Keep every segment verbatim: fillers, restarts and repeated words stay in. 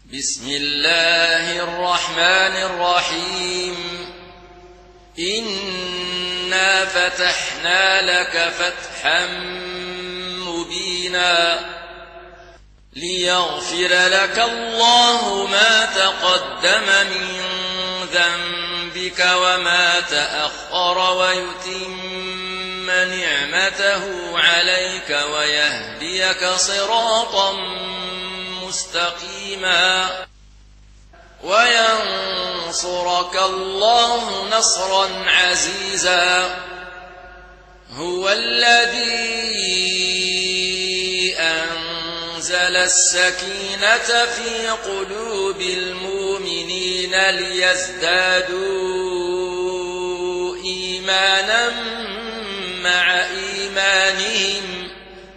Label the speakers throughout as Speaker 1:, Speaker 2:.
Speaker 1: بسم الله الرحمن الرحيم إنا فتحنا لك فتحا مبينا ليغفر لك الله ما تقدم من ذنبك وما تأخر ويتم نعمته عليك ويهديك صراطا مستقيما وينصرك الله نصرا عزيزا هو الذي أنزل السكينة في قلوب المؤمنين ليزدادوا إيمانا مع إيمانهم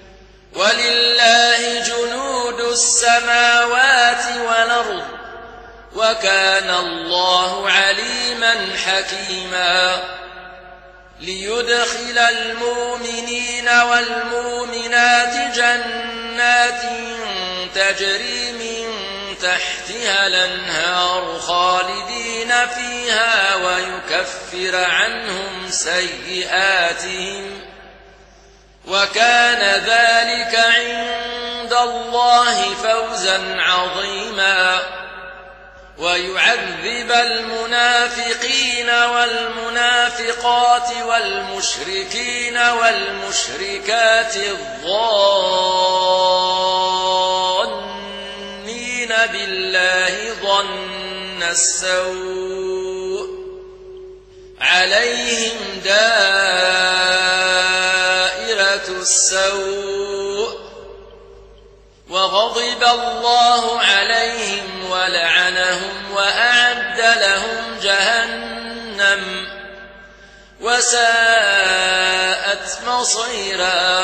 Speaker 1: ولله جنود السماوات والأرض وكان الله عليما حكيما ليدخل المؤمنين والمؤمنات جنات تجري من تحتها الأنهار خالدين فيها ويكفر عنهم سيئاتهم وكان ذلك عند الله فوزا عظيما ويعذب المنافقين والمنافقات والمشركين والمشركات الظانين بالله ظن السوء عليهم دائرة السوء وغضب الله عليهم ولعنهم وأعد لهم جهنم وساءت مصيرا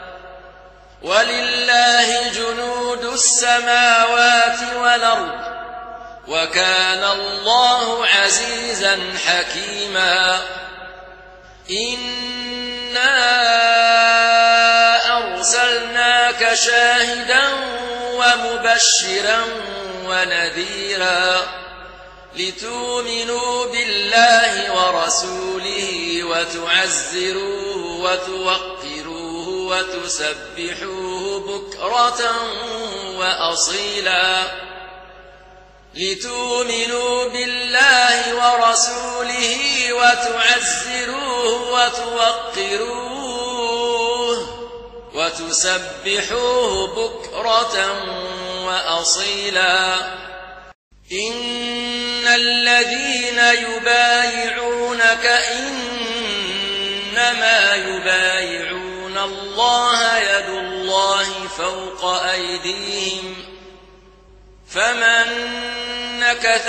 Speaker 1: ولله جنود السماوات والأرض وكان الله عزيزا حكيما إنا أرسلناك شاهدا ومبشرا ونذيرا لتؤمنوا بالله ورسوله وتعزروه وتوقروه وتسبحوه بكرة وأصيلا لتؤمنوا بالله ورسوله وتعزروه وتوقروه وتسبحوه بكرة وأصيلا إن الذين يبايعونك إنما يبايعون الله يد الله فوق أيديهم فمن نكث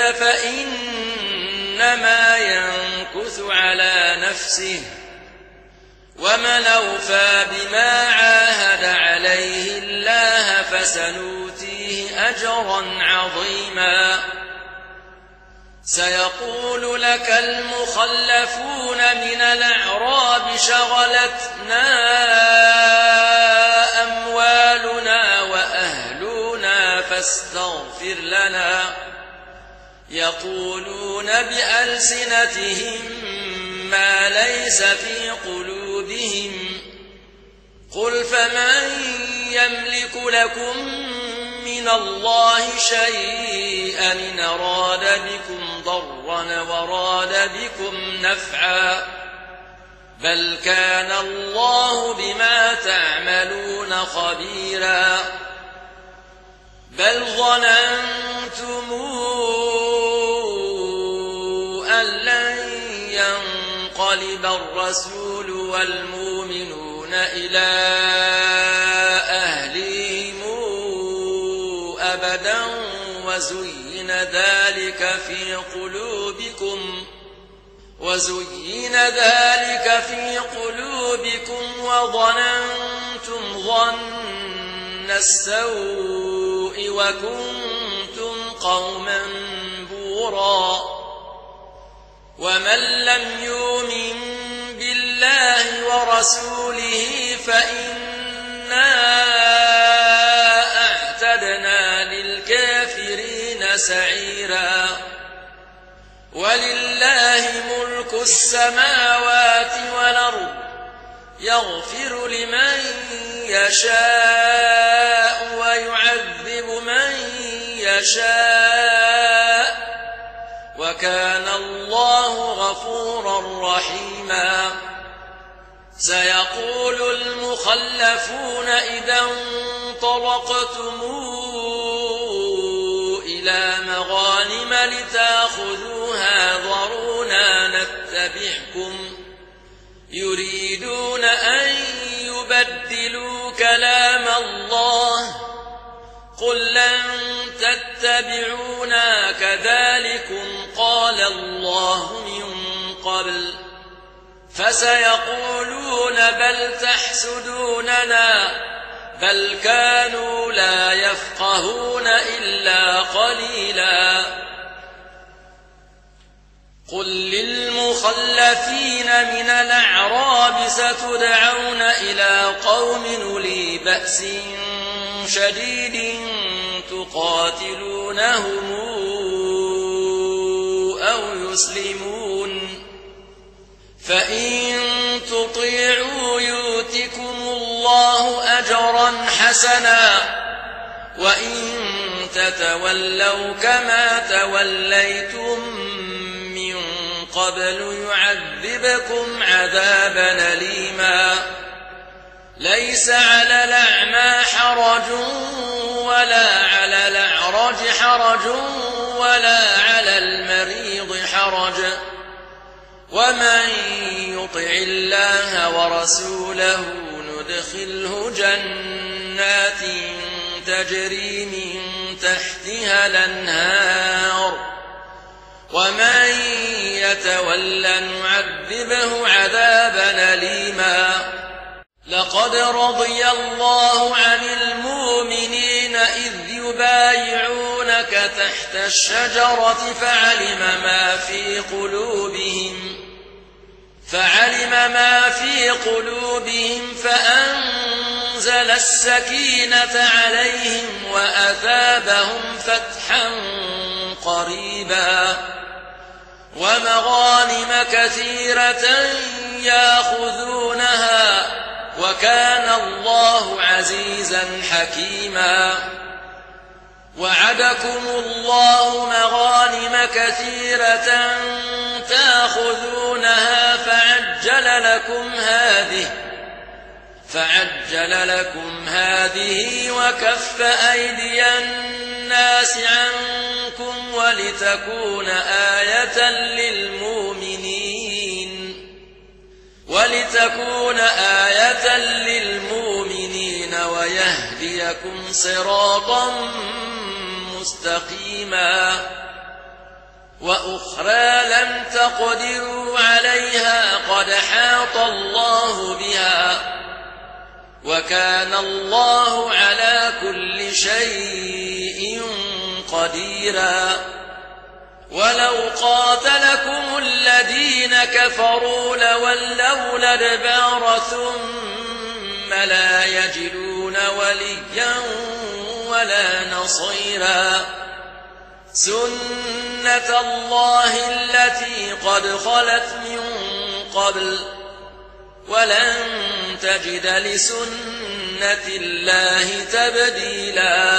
Speaker 1: فإنما ينكث على نفسه ومن أوفى بما عاهد عليه الله فسنؤتيه أجرا عظيما سيقول لك المخلفون من الأعراب شغلتنا أموالنا وأهلنا فاستغفر لنا يقولون بألسنتهم ما ليس في قلوبهم قل فمن يملك لكم من الله شيئا إن أراد بكم ضرا وراد بكم نفعا بل كان الله بما تعملون خبيرا بل ظننتم أن لن ينقلب الرسول والمؤمنون إلى أهلهم أبدا وزين ذلك في قلوبكم وزين ذلك في قلوبكم وظننتم ظن السوء وكنتم قوما بورا ومن لم يؤمن بالله ورسوله فإنا أعتدنا للكافرين سعيرا ولله ملك السماوات والأرض يغفر لمن يشاء ويعذب من يشاء وكان الله غفورا رحيما سيقول المخلفون إذا انطلقتم إلى مغانم لتأخذوها ذرونا نتبعكم يريدون أن يبدلوا كلام الله قل لن تتبعونا كذلكم قال الله من قبل فسيقولون بل تحسدوننا بل كانوا لا يفقهون إلا قليلا قل للمخلفين من الأعراب ستدعون إلى قوم أولي بأس شديد تقاتلونهم أو يسلمون فإن تطيعوا يؤتكم الله أجرا حسنا وإن تتولوا كما توليتم من قبل يعذبكم عذابا أليما ليس على الأعمى حرج ولا على الأعرج حرج ولا على المريض حرج ومن يطع الله ورسوله ندخله جنات تجري من تحتها الأنهار ومن يتولى نعذبه عذابا أليما لقد رضي الله عن المؤمنين إذ يبايعونك تحت الشجرة فعلم ما في قلوبهم فعلم ما في قلوبهم فأنزل السكينة عليهم وأثابهم فتحا قريبا ومغانم كثيرة يأخذونها وكان الله عزيزا حكيما وعدكم الله مغانم كثيرة تأخذونها فعجل لكم هذه فعجل لكم هذه وكف أيدي الناس عنكم ولتكون آية للمؤمنين ولتكون آية للمؤمنين ويهديكم صراطا مستقيما وأخرى لم تقدروا عليها قد حاط الله بها وكان الله على كل شيء قديرا ولو قاتلكم الذين كفروا لولوا الأدبار ثم لا يجدون وليا ولا نصيرا سنة الله التي قد خلت من قبل ولن تجد لسنة الله تبديلا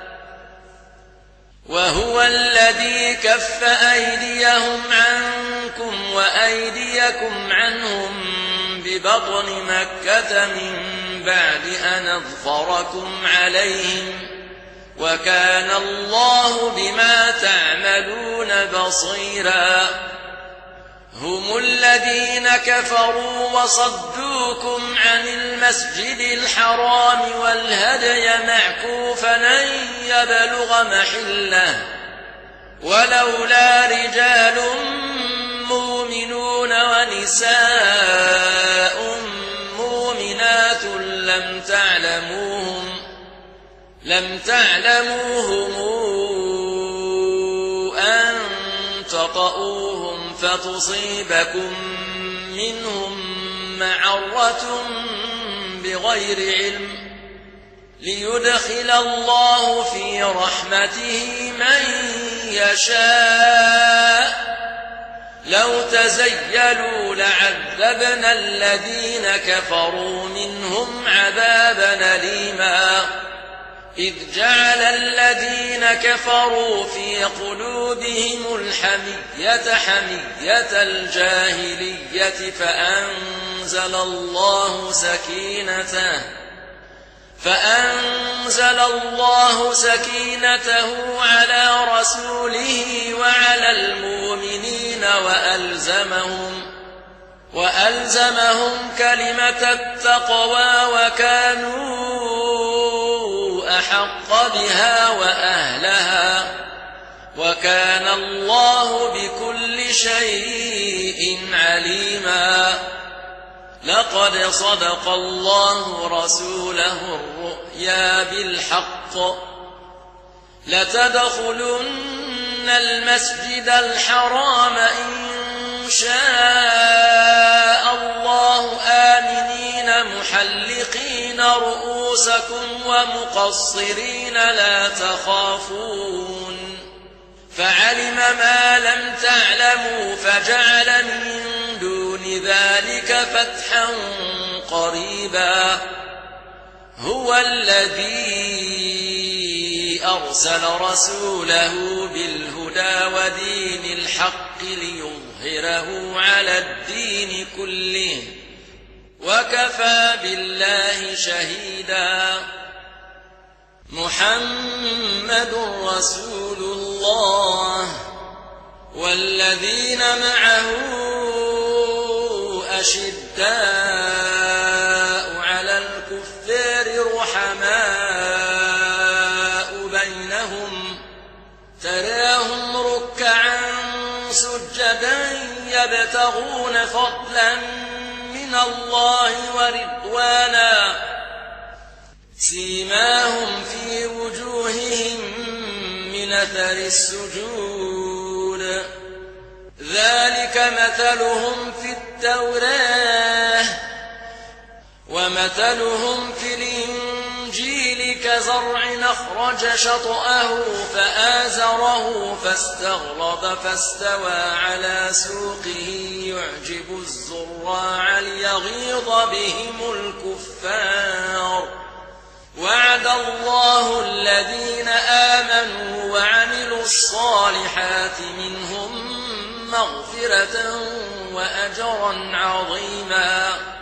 Speaker 1: وهو الذي كف أيديهم عنكم وأيديكم عنهم ببطن مكة من بعد أن أظفركم عليهم وكان الله بما تعملون بصيرا هم الذين كفروا وصدوكم عن المسجد الحرام والهدي معكوفا أن يبلغ محله ولولا رجال مؤمنون ونساء مؤمنات لم تعلموهم لم تعلموهم أن تطؤوهم فتصيبكم منهم معرة بغير علم ليدخل الله في رحمته من يشاء لو تزيلوا لعذبنا الذين كفروا منهم عذابا أليما إذ جعل الذين كفروا في قلوبهم الحمية حمية الجاهلية فأنزل الله سكينته فأنزل الله سكينته على رسوله وعلى المؤمنين وألزمهم وألزمهم كلمة التقوى وكانوا أحق بها وأهلها وكان الله بكل شيء عليما لقد صدق الله رسوله الرؤيا بالحق لتدخلن المسجد الحرام إن شاء الله آمنين محلقين رؤوسكم ومقصرين لا تخافون فعلم ما لم تعلموا فجعل من دون ذلك فتحا قريبا هو الذي أرسل رسوله بالهدى ودين الحق ليظهره على الدين كله وكفى بالله شهيدا محمد رسول الله والذين معه أشداء على الكفار رحماء بينهم تراهم ركعا سجدا يبتغون فضلا من الله ورضوانا سيماهم في وجوههم من أثر السجود ذلك مثلهم في التوراة ومثلهم في الإنجيل كزرع أخرج شطأه فآزره فاستغلظ فاستوى على سوقه يعجب الزراع ليغيظ بهم الكفار وعد الله الذين آمنوا وعملوا الصالحات منهم مغفرة وأجرا عظيما